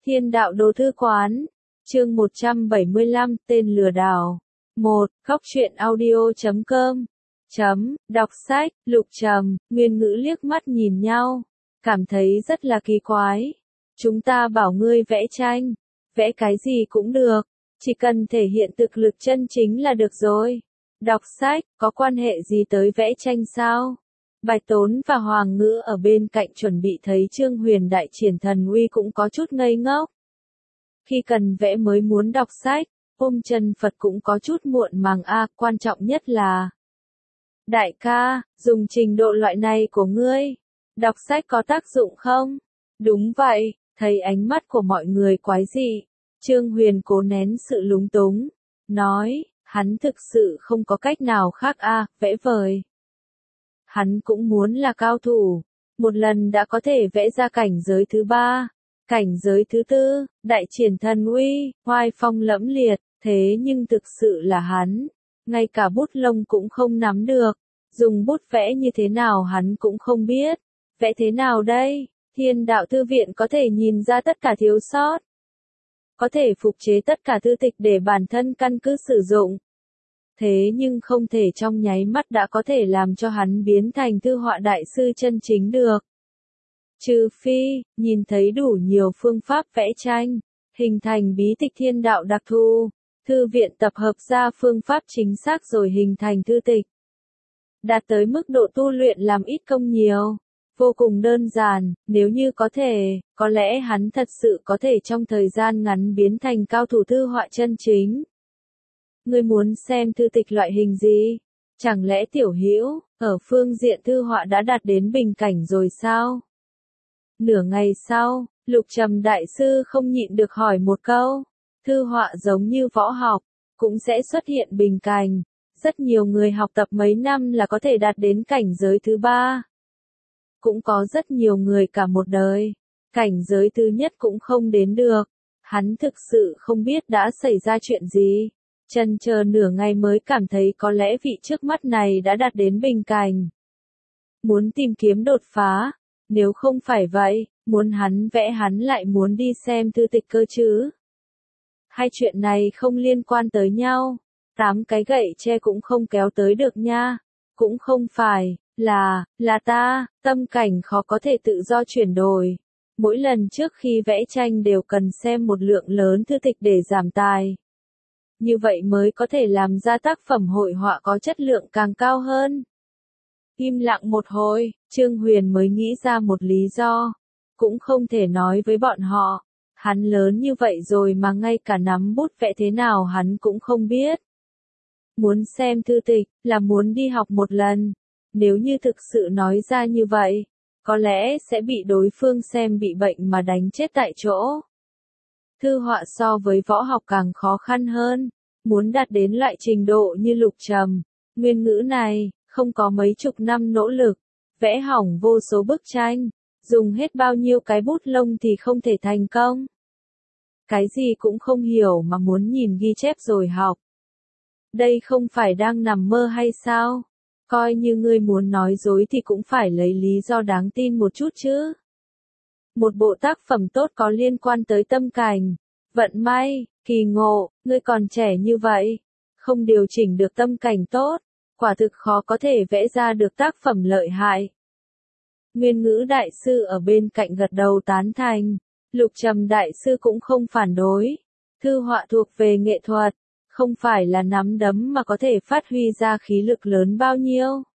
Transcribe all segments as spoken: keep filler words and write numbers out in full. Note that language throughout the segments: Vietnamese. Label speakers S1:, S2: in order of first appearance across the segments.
S1: Thiên đạo đồ thư quán, chương một trăm bảy mươi lăm, tên lừa đảo. một. Góc truyện audio chấm com. Chấm, đọc sách, Lục Trầm, Nguyên Ngữ liếc mắt nhìn nhau, cảm thấy rất là kỳ quái. Chúng ta bảo ngươi vẽ tranh, vẽ cái gì cũng được, chỉ cần thể hiện thực lực chân chính là được rồi. Đọc sách, có quan hệ gì tới vẽ tranh sao? Bạch Tốn và Hoàng Ngữ ở bên cạnh chuẩn bị thấy Trương Huyền đại triển thần uy cũng có chút ngây ngốc. Khi cần vẽ mới muốn đọc sách, ôm chân Phật cũng có chút muộn màng a, quan trọng nhất là đại ca, dùng trình độ loại này của ngươi, đọc sách có tác dụng không? Đúng vậy, thấy ánh mắt của mọi người quái dị, Trương Huyền cố nén sự lúng túng, nói, hắn thực sự không có cách nào khác a, vẽ vời. Hắn cũng muốn là cao thủ, một lần đã có thể vẽ ra cảnh giới thứ ba, cảnh giới thứ tư, đại triển thần uy, oai phong lẫm liệt, thế nhưng thực sự là hắn, ngay cả bút lông cũng không nắm được, dùng bút vẽ như thế nào hắn cũng không biết, vẽ thế nào đây? Thiên đạo thư viện có thể nhìn ra tất cả thiếu sót, có thể phục chế tất cả thư tịch để bản thân căn cứ sử dụng. Thế nhưng không thể trong nháy mắt đã có thể làm cho hắn biến thành thư họa đại sư chân chính được. Trừ phi, nhìn thấy đủ nhiều phương pháp vẽ tranh, hình thành bí tịch thiên đạo đặc thù, thư viện tập hợp ra phương pháp chính xác rồi hình thành thư tịch. Đạt tới mức độ tu luyện làm ít công nhiều, vô cùng đơn giản, nếu như có thể, có lẽ hắn thật sự có thể trong thời gian ngắn biến thành cao thủ thư họa chân chính. Ngươi muốn xem thư tịch loại hình gì? Chẳng lẽ Tiểu Hữu ở phương diện thư họa đã đạt đến bình cảnh rồi sao? Nửa ngày sau, Lục Trầm đại sư không nhịn được hỏi một câu. Thư họa giống như võ học, cũng sẽ xuất hiện bình cảnh. Rất nhiều người học tập mấy năm là có thể đạt đến cảnh giới thứ ba. Cũng có rất nhiều người cả một đời, cảnh giới thứ nhất cũng không đến được. Hắn thực sự không biết đã xảy ra chuyện gì. Chần chờ nửa ngày mới cảm thấy có lẽ vị trước mắt này đã đạt đến bình cảnh. Muốn tìm kiếm đột phá, nếu không phải vậy, muốn hắn vẽ hắn lại muốn đi xem thư tịch cơ chứ. Hai chuyện này không liên quan tới nhau, tám cái gậy tre cũng không kéo tới được nha. Cũng không phải, là, là ta, tâm cảnh khó có thể tự do chuyển đổi. Mỗi lần trước khi vẽ tranh đều cần xem một lượng lớn thư tịch để giảm tài. Như vậy mới có thể làm ra tác phẩm hội họa có chất lượng càng cao hơn. Im lặng một hồi, Trương Huyền mới nghĩ ra một lý do. Cũng không thể nói với bọn họ. Hắn lớn như vậy rồi mà ngay cả nắm bút vẽ thế nào hắn cũng không biết. Muốn xem thư tịch, là muốn đi học một lần. Nếu như thực sự nói ra như vậy, có lẽ sẽ bị đối phương xem bị bệnh mà đánh chết tại chỗ. Thư họa so với võ học càng khó khăn hơn, muốn đạt đến loại trình độ như Lục Trầm, Nguyên Ngữ này, không có mấy chục năm nỗ lực, vẽ hỏng vô số bức tranh, dùng hết bao nhiêu cái bút lông thì không thể thành công. Cái gì cũng không hiểu mà muốn nhìn ghi chép rồi học. Đây không phải đang nằm mơ hay sao? Coi như ngươi muốn nói dối thì cũng phải lấy lý do đáng tin một chút chứ. Một bộ tác phẩm tốt có liên quan tới tâm cảnh, vận may, kỳ ngộ, ngươi còn trẻ như vậy, không điều chỉnh được tâm cảnh tốt, quả thực khó có thể vẽ ra được tác phẩm lợi hại. Nguyên Ngữ đại sư ở bên cạnh gật đầu tán thành, Lục Trầm đại sư cũng không phản đối. Thư họa thuộc về nghệ thuật, không phải là nắm đấm mà có thể phát huy ra khí lực lớn bao nhiêu.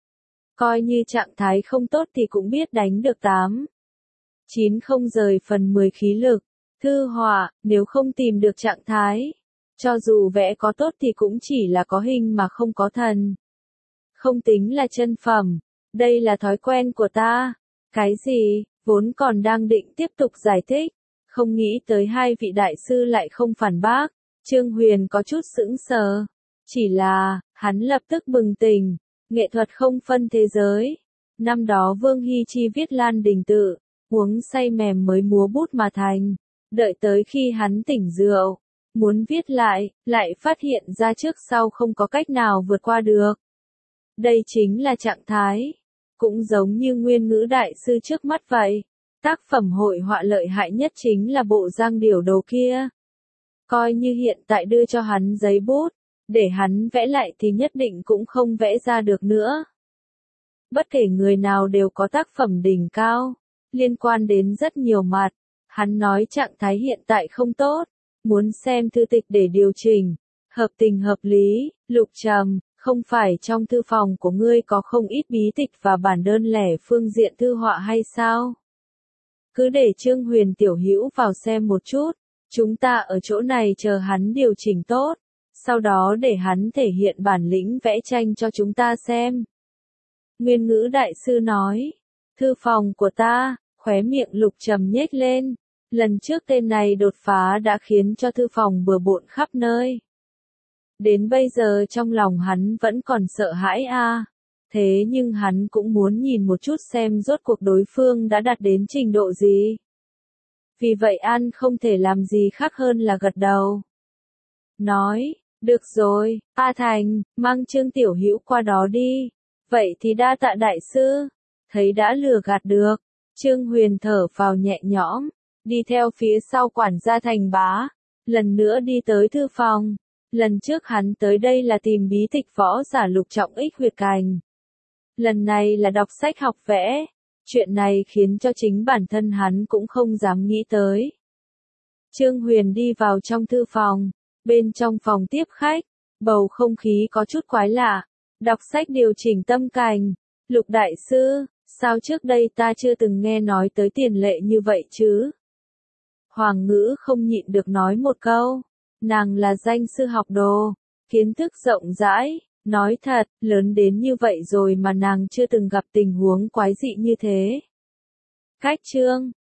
S1: Coi như trạng thái không tốt thì cũng biết đánh được tám, chín không rời phần mười khí lực. Thư họa, nếu không tìm được trạng thái, cho dù vẽ có tốt thì cũng chỉ là có hình mà không có thần. Không tính là chân phẩm, đây là thói quen của ta. Cái gì, vốn còn đang định tiếp tục giải thích, không nghĩ tới hai vị đại sư lại không phản bác. Trương Huyền có chút sững sờ, chỉ là, hắn lập tức bừng tỉnh, nghệ thuật không phân thế giới. Năm đó Vương Hy Chi viết Lan Đình Tự, uống say mềm mới múa bút mà thành. Đợi tới khi hắn tỉnh rượu, muốn viết lại, lại phát hiện ra trước sau không có cách nào vượt qua được. Đây chính là trạng thái, cũng giống như Nguyên Ngữ đại sư trước mắt vậy. Tác phẩm hội họa lợi hại nhất chính là bộ Giang Điểu Đồ kia. Coi như hiện tại đưa cho hắn giấy bút, để hắn vẽ lại thì nhất định cũng không vẽ ra được nữa. Bất kể người nào đều có tác phẩm đỉnh cao, liên quan đến rất nhiều mặt. Hắn nói trạng thái hiện tại không tốt, muốn xem thư tịch để điều chỉnh, hợp tình hợp lý. Lục Trầm, không phải trong thư phòng của ngươi có không ít bí tịch và bản đơn lẻ phương diện thư họa hay sao? Cứ để Trương Huyền tiểu hữu vào xem một chút, chúng ta ở chỗ này chờ hắn điều chỉnh tốt, sau đó để hắn thể hiện bản lĩnh vẽ tranh cho chúng ta xem. Nguyên ngữ đại sư nói, thư phòng của ta, khóe miệng Lục Trầm nhếch lên, lần trước tên này đột phá đã khiến cho thư phòng bừa bộn khắp nơi. Đến bây giờ trong lòng hắn vẫn còn sợ hãi a, à. Thế nhưng hắn cũng muốn nhìn một chút xem rốt cuộc đối phương đã đạt đến trình độ gì. Vì vậy An không thể làm gì khác hơn là gật đầu. Nói, được rồi, A Thành, mang Trương tiểu hữu qua đó đi. Vậy thì đa tạ đại sư, thấy đã lừa gạt được. Trương Huyền thở phào nhẹ nhõm, đi theo phía sau quản gia Thành Bá, lần nữa đi tới thư phòng. Lần trước hắn tới đây là tìm bí tịch võ giả lục trọng ích huyệt cành. Lần này là đọc sách học vẽ. Chuyện này khiến cho chính bản thân hắn cũng không dám nghĩ tới. Trương Huyền đi vào trong thư phòng, bên trong phòng tiếp khách, bầu không khí có chút quái lạ. Đọc sách điều chỉnh tâm cảnh. Lục đại sư, sao trước đây ta chưa từng nghe nói tới tiền lệ như vậy chứ? Hoàng Ngữ không nhịn được nói một câu. Nàng là danh sư học đồ, kiến thức rộng rãi, nói thật, lớn đến như vậy rồi mà nàng chưa từng gặp tình huống quái dị như thế. Cách chương